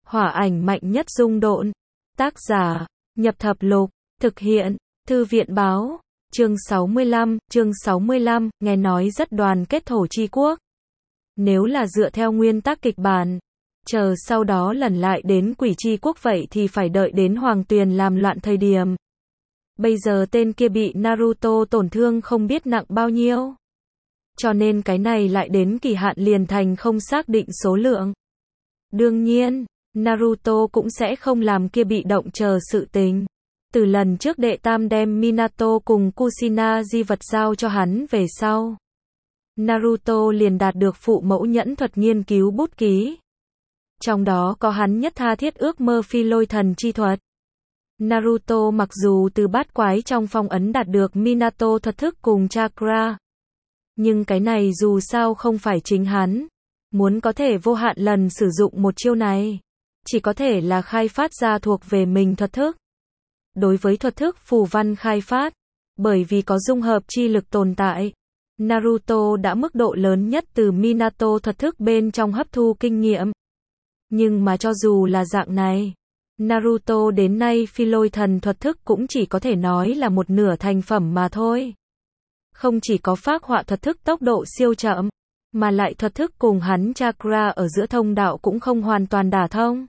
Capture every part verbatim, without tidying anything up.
Hỏa ảnh mạnh nhất dung độn. Tác giả, Nhập Thập Lục. Thực hiện, Thư viện báo. Chương sáu mươi lăm, chương sáu mươi lăm, nghe nói rất đoàn kết Thổ Chi Quốc. Nếu là dựa theo nguyên tắc kịch bản, chờ sau đó lần lại đến Quỷ Chi Quốc vậy thì phải đợi đến Hoàng Tuyền làm loạn thời điểm. Bây giờ tên kia bị Naruto tổn thương không biết nặng bao nhiêu. Cho nên cái này lại đến kỳ hạn liền thành không xác định số lượng. Đương nhiên, Naruto cũng sẽ không làm kia bị động chờ sự tình. Từ lần trước đệ tam đem Minato cùng Kushina di vật giao cho hắn về sau, Naruto liền đạt được phụ mẫu nhẫn thuật nghiên cứu bút ký. Trong đó có hắn nhất tha thiết ước mơ phi lôi thần chi thuật. Naruto mặc dù từ bát quái trong phong ấn đạt được Minato thuật thức cùng chakra, nhưng cái này dù sao không phải chính hắn. Muốn có thể vô hạn lần sử dụng một chiêu này, chỉ có thể là khai phát ra thuộc về mình thuật thức. Đối với thuật thức phù văn khai phát, bởi vì có dung hợp chi lực tồn tại, Naruto đã mức độ lớn nhất từ Minato thuật thức bên trong hấp thu kinh nghiệm. Nhưng mà cho dù là dạng này, Naruto đến nay phi lôi thần thuật thức cũng chỉ có thể nói là một nửa thành phẩm mà thôi. Không chỉ có phác họa thuật thức tốc độ siêu chậm, mà lại thuật thức cùng hắn chakra ở giữa thông đạo cũng không hoàn toàn đả thông.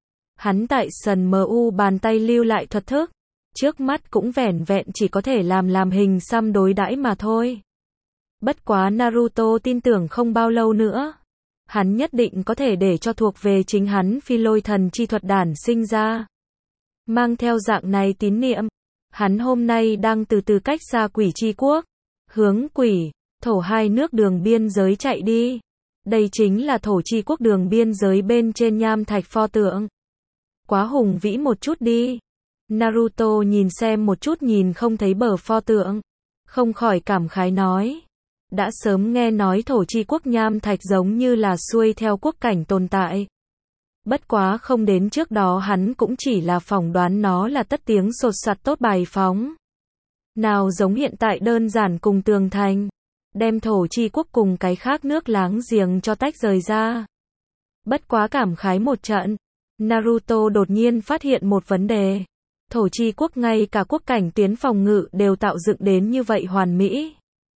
Hắn tại sần em u bàn tay lưu lại thuật thức, trước mắt cũng vẻn vẹn chỉ có thể làm làm hình xăm đối đãi mà thôi. Bất quá Naruto tin tưởng không bao lâu nữa, hắn nhất định có thể để cho thuộc về chính hắn phi lôi thần chi thuật đản sinh ra. Mang theo dạng này tín niệm, hắn hôm nay đang từ từ cách xa Quỷ Chi Quốc, hướng Quỷ, Thổ hai nước đường biên giới chạy đi. Đây chính là Thổ Chi Quốc đường biên giới bên trên nham thạch pho tượng. Quá hùng vĩ một chút đi. Naruto nhìn xem một chút nhìn không thấy bờ pho tượng, không khỏi cảm khái nói. Đã sớm nghe nói Thổ Chi Quốc nham thạch giống như là xuôi theo quốc cảnh tồn tại. Bất quá không đến trước đó hắn cũng chỉ là phỏng đoán nó là tất tiếng sột soạt tốt bài phóng. Nào giống hiện tại đơn giản cùng tường thành, đem Thổ Chi Quốc cùng cái khác nước láng giềng cho tách rời ra. Bất quá cảm khái một trận, Naruto đột nhiên phát hiện một vấn đề. Thổ Chi Quốc ngay cả quốc cảnh tuyến phòng ngự đều tạo dựng đến như vậy hoàn mỹ.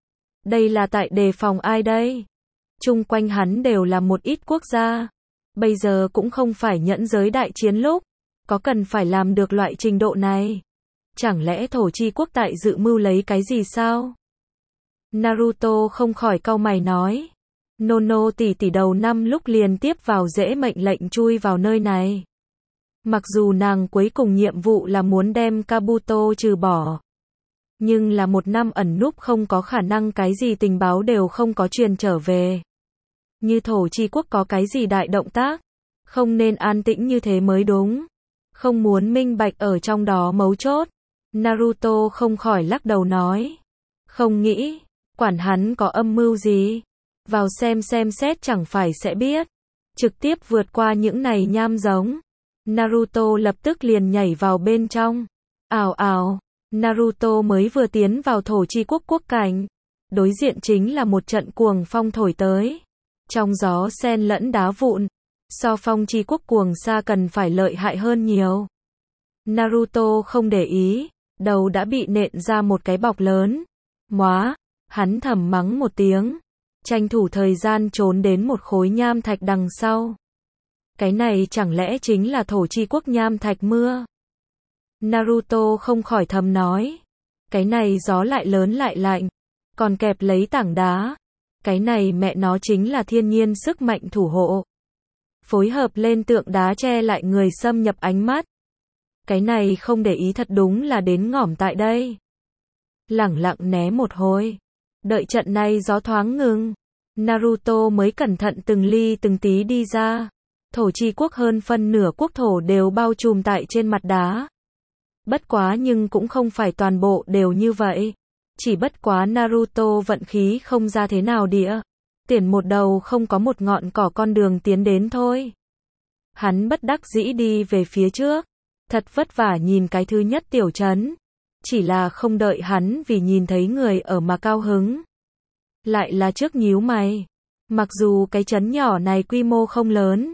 Đây là tại đề phòng ai đây? Chung quanh hắn đều là một ít quốc gia. Bây giờ cũng không phải nhẫn giới đại chiến lúc, có cần phải làm được loại trình độ này. Chẳng lẽ Thổ Chi Quốc tại dự mưu lấy cái gì sao? Naruto không khỏi cau mày nói. Nono tỷ tỷ đầu năm lúc liên tiếp vào dễ mệnh lệnh chui vào nơi này. Mặc dù nàng cuối cùng nhiệm vụ là muốn đem Kabuto trừ bỏ, nhưng là một năm ẩn núp không có khả năng cái gì tình báo đều không có truyền trở về. Như Thổ Chi Quốc có cái gì đại động tác, không nên an tĩnh như thế mới đúng. Không muốn minh bạch ở trong đó mấu chốt. Naruto không khỏi lắc đầu nói. Không nghĩ, quản hắn có âm mưu gì. Vào xem xem xét chẳng phải sẽ biết. Trực tiếp vượt qua những này nham giống. Naruto lập tức liền nhảy vào bên trong. Ào ào, Naruto mới vừa tiến vào Thổ Chi Quốc quốc cảnh. Đối diện chính là một trận cuồng phong thổi tới. Trong gió xen lẫn đá vụn. So phong Chi Quốc cuồng xa cần phải lợi hại hơn nhiều. Naruto không để ý, đầu đã bị nện ra một cái bọc lớn. Móa, hắn thầm mắng một tiếng. Tranh thủ thời gian trốn đến một khối nham thạch đằng sau. Cái này chẳng lẽ chính là Thổ Chi Quốc nham thạch mưa? Naruto không khỏi thầm nói. Cái này gió lại lớn lại lạnh, còn kẹp lấy tảng đá. Cái này mẹ nó chính là thiên nhiên sức mạnh thủ hộ. Phối hợp lên tượng đá che lại người xâm nhập ánh mắt. Cái này không để ý thật đúng là đến ngỏm tại đây. Lẳng lặng né một hồi. Đợi trận này gió thoáng ngừng, Naruto mới cẩn thận từng ly từng tí đi ra. Thổ Chi Quốc hơn phân nửa quốc thổ đều bao trùm tại trên mặt đá. Bất quá nhưng cũng không phải toàn bộ đều như vậy. Chỉ bất quá Naruto vận khí không ra thế nào địa. Tiền một đầu không có một ngọn cỏ con đường tiến đến thôi. Hắn bất đắc dĩ đi về phía trước. Thật vất vả nhìn cái thứ nhất tiểu trấn. Chỉ là không đợi hắn vì nhìn thấy người ở mà cao hứng. Lại là trước nhíu mày. Mặc dù cái trấn nhỏ này quy mô không lớn,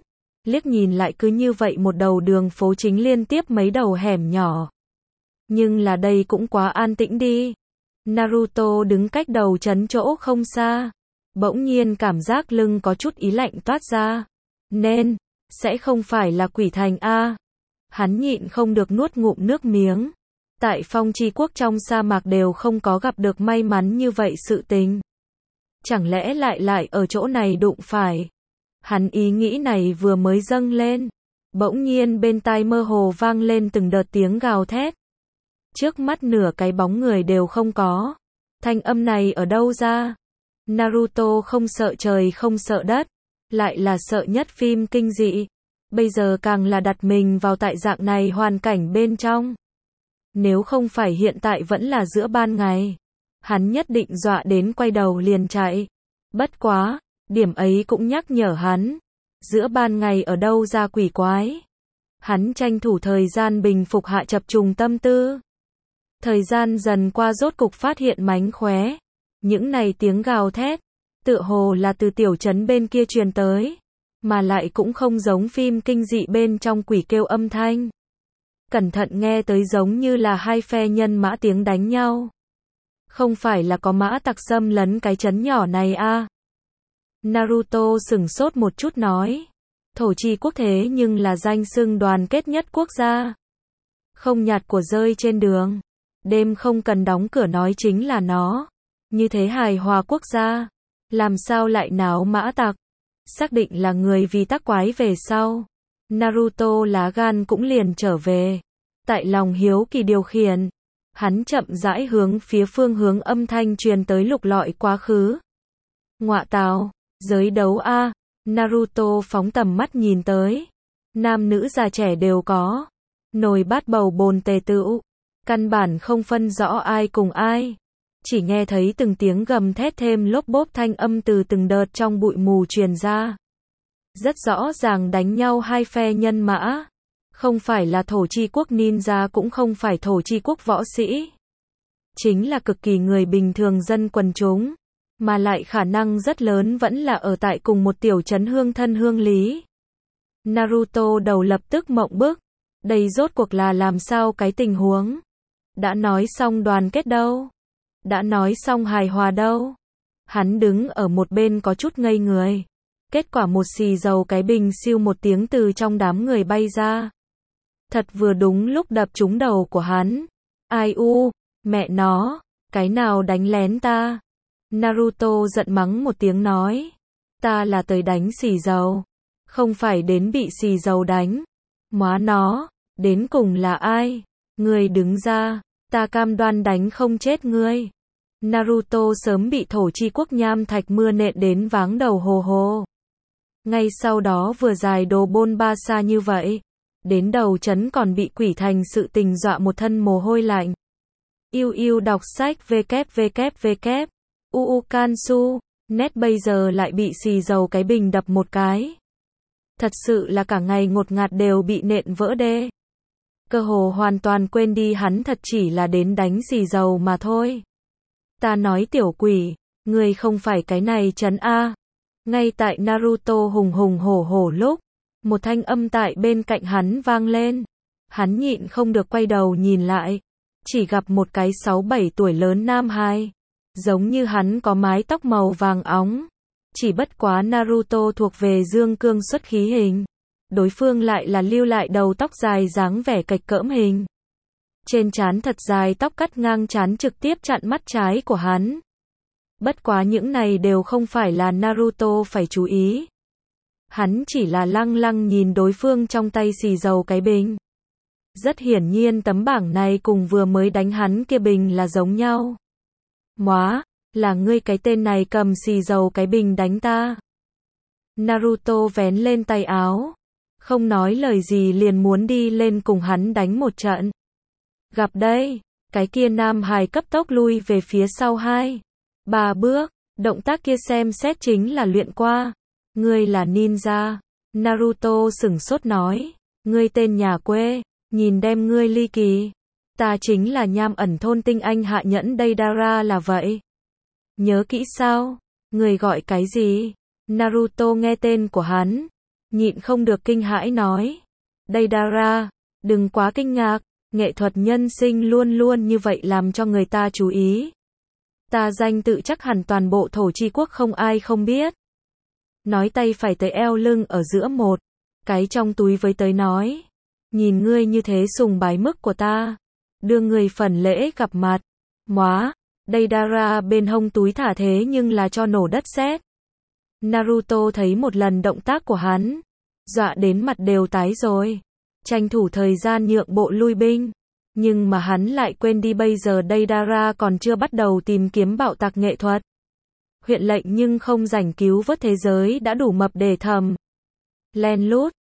liếc nhìn lại cứ như vậy một đầu đường phố chính liên tiếp mấy đầu hẻm nhỏ. Nhưng là đây cũng quá an tĩnh đi. Naruto đứng cách đầu trấn chỗ không xa. Bỗng nhiên cảm giác lưng có chút ý lạnh toát ra. Nên, sẽ không phải là quỷ thành a. Hắn nhịn không được nuốt ngụm nước miếng. Tại Phong Chi Quốc trong sa mạc đều không có gặp được may mắn như vậy sự tình. Chẳng lẽ lại lại ở chỗ này đụng phải. Hắn ý nghĩ này vừa mới dâng lên. Bỗng nhiên bên tai mơ hồ vang lên từng đợt tiếng gào thét. Trước mắt nửa cái bóng người đều không có. Thanh âm này ở đâu ra? Naruto không sợ trời không sợ đất. Lại là sợ nhất phim kinh dị. Bây giờ càng là đặt mình vào tại dạng này hoàn cảnh bên trong. Nếu không phải hiện tại vẫn là giữa ban ngày. Hắn nhất định dọa đến quay đầu liền chạy. Bất quá, điểm ấy cũng nhắc nhở hắn. Giữa ban ngày ở đâu ra quỷ quái. Hắn tranh thủ thời gian bình phục hạ chập trùng tâm tư. Thời gian dần qua rốt cục phát hiện mánh khóe. Những này tiếng gào thét, tựa hồ là từ tiểu trấn bên kia truyền tới. Mà lại cũng không giống phim kinh dị bên trong quỷ kêu âm thanh. Cẩn thận nghe tới giống như là hai phe nhân mã tiếng đánh nhau. Không phải là có mã tặc xâm lấn cái trấn nhỏ này a? Naruto sửng sốt một chút nói. Thổ Chi Quốc thế nhưng là danh xưng đoàn kết nhất quốc gia. Không nhặt của rơi trên đường. Đêm không cần đóng cửa nói chính là nó. Như thế hài hòa quốc gia. Làm sao lại náo mã tặc? Xác định là người vì tắc quái về sau. Naruto lá gan cũng liền trở về. Tại lòng hiếu kỳ điều khiển. Hắn chậm rãi hướng phía phương hướng âm thanh truyền tới lục lọi quá khứ. Ngọa tào, giới đấu a. Naruto phóng tầm mắt nhìn tới. Nam nữ già trẻ đều có. Nồi bát bầu bồn tề tựu. Căn bản không phân rõ ai cùng ai. Chỉ nghe thấy từng tiếng gầm thét thêm lốp bốp thanh âm từ từng đợt trong bụi mù truyền ra. Rất rõ ràng đánh nhau hai phe nhân mã. Không phải là Thổ Chi Quốc ninja cũng không phải Thổ Chi Quốc võ sĩ. Chính là cực kỳ người bình thường dân quần chúng. Mà lại khả năng rất lớn vẫn là ở tại cùng một tiểu trấn hương thân hương lý. Naruto đầu lập tức mộng bức. Đây rốt cuộc là làm sao cái tình huống? Đã nói xong đoàn kết đâu? Đã nói xong hài hòa đâu? Hắn đứng ở một bên có chút ngây người. Kết quả một xì dầu cái bình siêu một tiếng từ trong đám người bay ra. Thật vừa đúng lúc đập trúng đầu của hắn. Ai u, mẹ nó, cái nào đánh lén ta? Naruto giận mắng một tiếng nói. Ta là tới đánh xì dầu. Không phải đến bị xì dầu đánh. Móa nó, đến cùng là ai? Ngươi đứng ra, ta cam đoan đánh không chết ngươi. Naruto sớm bị Thổ Chi Quốc nham thạch mưa nện đến váng đầu hồ hồ. Ngay sau đó vừa dài đồ bôn ba xa như vậy. Đến đầu trấn còn bị quỷ thành sự tình dọa một thân mồ hôi lạnh. Yêu yêu đọc sách www. Uu Kansu, net bây giờ lại bị xì dầu cái bình đập một cái. Thật sự là cả ngày ngột ngạt đều bị nện vỡ đê. Cơ hồ hoàn toàn quên đi hắn thật chỉ là đến đánh xì dầu mà thôi. Ta nói tiểu quỷ, ngươi không phải cái này trấn A. Ngay tại Naruto hùng hùng hổ hổ lúc, một thanh âm tại bên cạnh hắn vang lên. Hắn nhịn không được quay đầu nhìn lại. Chỉ gặp một cái sáu bảy tuổi lớn nam hài. Giống như hắn có mái tóc màu vàng óng. Chỉ bất quá Naruto thuộc về dương cương xuất khí hình. Đối phương lại là lưu lại đầu tóc dài dáng vẻ kệch cỡm hình. Trên trán thật dài tóc cắt ngang trán trực tiếp chặn mắt trái của hắn. Bất quá những này đều không phải là Naruto phải chú ý. Hắn chỉ là lăng lăng nhìn đối phương trong tay xì dầu cái bình. Rất hiển nhiên tấm bảng này cùng vừa mới đánh hắn kia bình là giống nhau. Móa, là ngươi cái tên này cầm xì dầu cái bình đánh ta. Naruto vén lên tay áo. Không nói lời gì liền muốn đi lên cùng hắn đánh một trận. Gặp đây, cái kia nam hài cấp tốc lui về phía sau hai. Ba bước, động tác kia xem xét chính là luyện qua. Ngươi là ninja. Naruto sửng sốt nói. Ngươi tên nhà quê, nhìn đem ngươi ly kỳ. Ta chính là nham ẩn thôn tinh anh hạ nhẫn Deidara là vậy. Nhớ kỹ sao? Ngươi gọi cái gì? Naruto nghe tên của hắn. nhịn không được kinh hãi nói. Deidara, đừng quá kinh ngạc, nghệ thuật nhân sinh luôn luôn như vậy làm cho người ta chú ý. Ta danh tự chắc hẳn toàn bộ thổ chi quốc không ai không biết. Nói tay phải tới eo lưng ở giữa một cái trong túi với tới nói. Nhìn ngươi như thế sùng bái mức của ta. Đưa người phần lễ gặp mặt. Móa, Deidara bên hông túi thả thế nhưng là cho nổ đất sét. Naruto thấy một lần động tác của hắn. Dọa đến mặt đều tái rồi. Tranh thủ thời gian nhượng bộ lui binh. Nhưng mà hắn lại quên đi bây giờ Deidara còn chưa bắt đầu tìm kiếm bạo tạc nghệ thuật. Huyện lệnh nhưng không rảnh cứu vớt thế giới đã đủ mập để thầm. Len lút,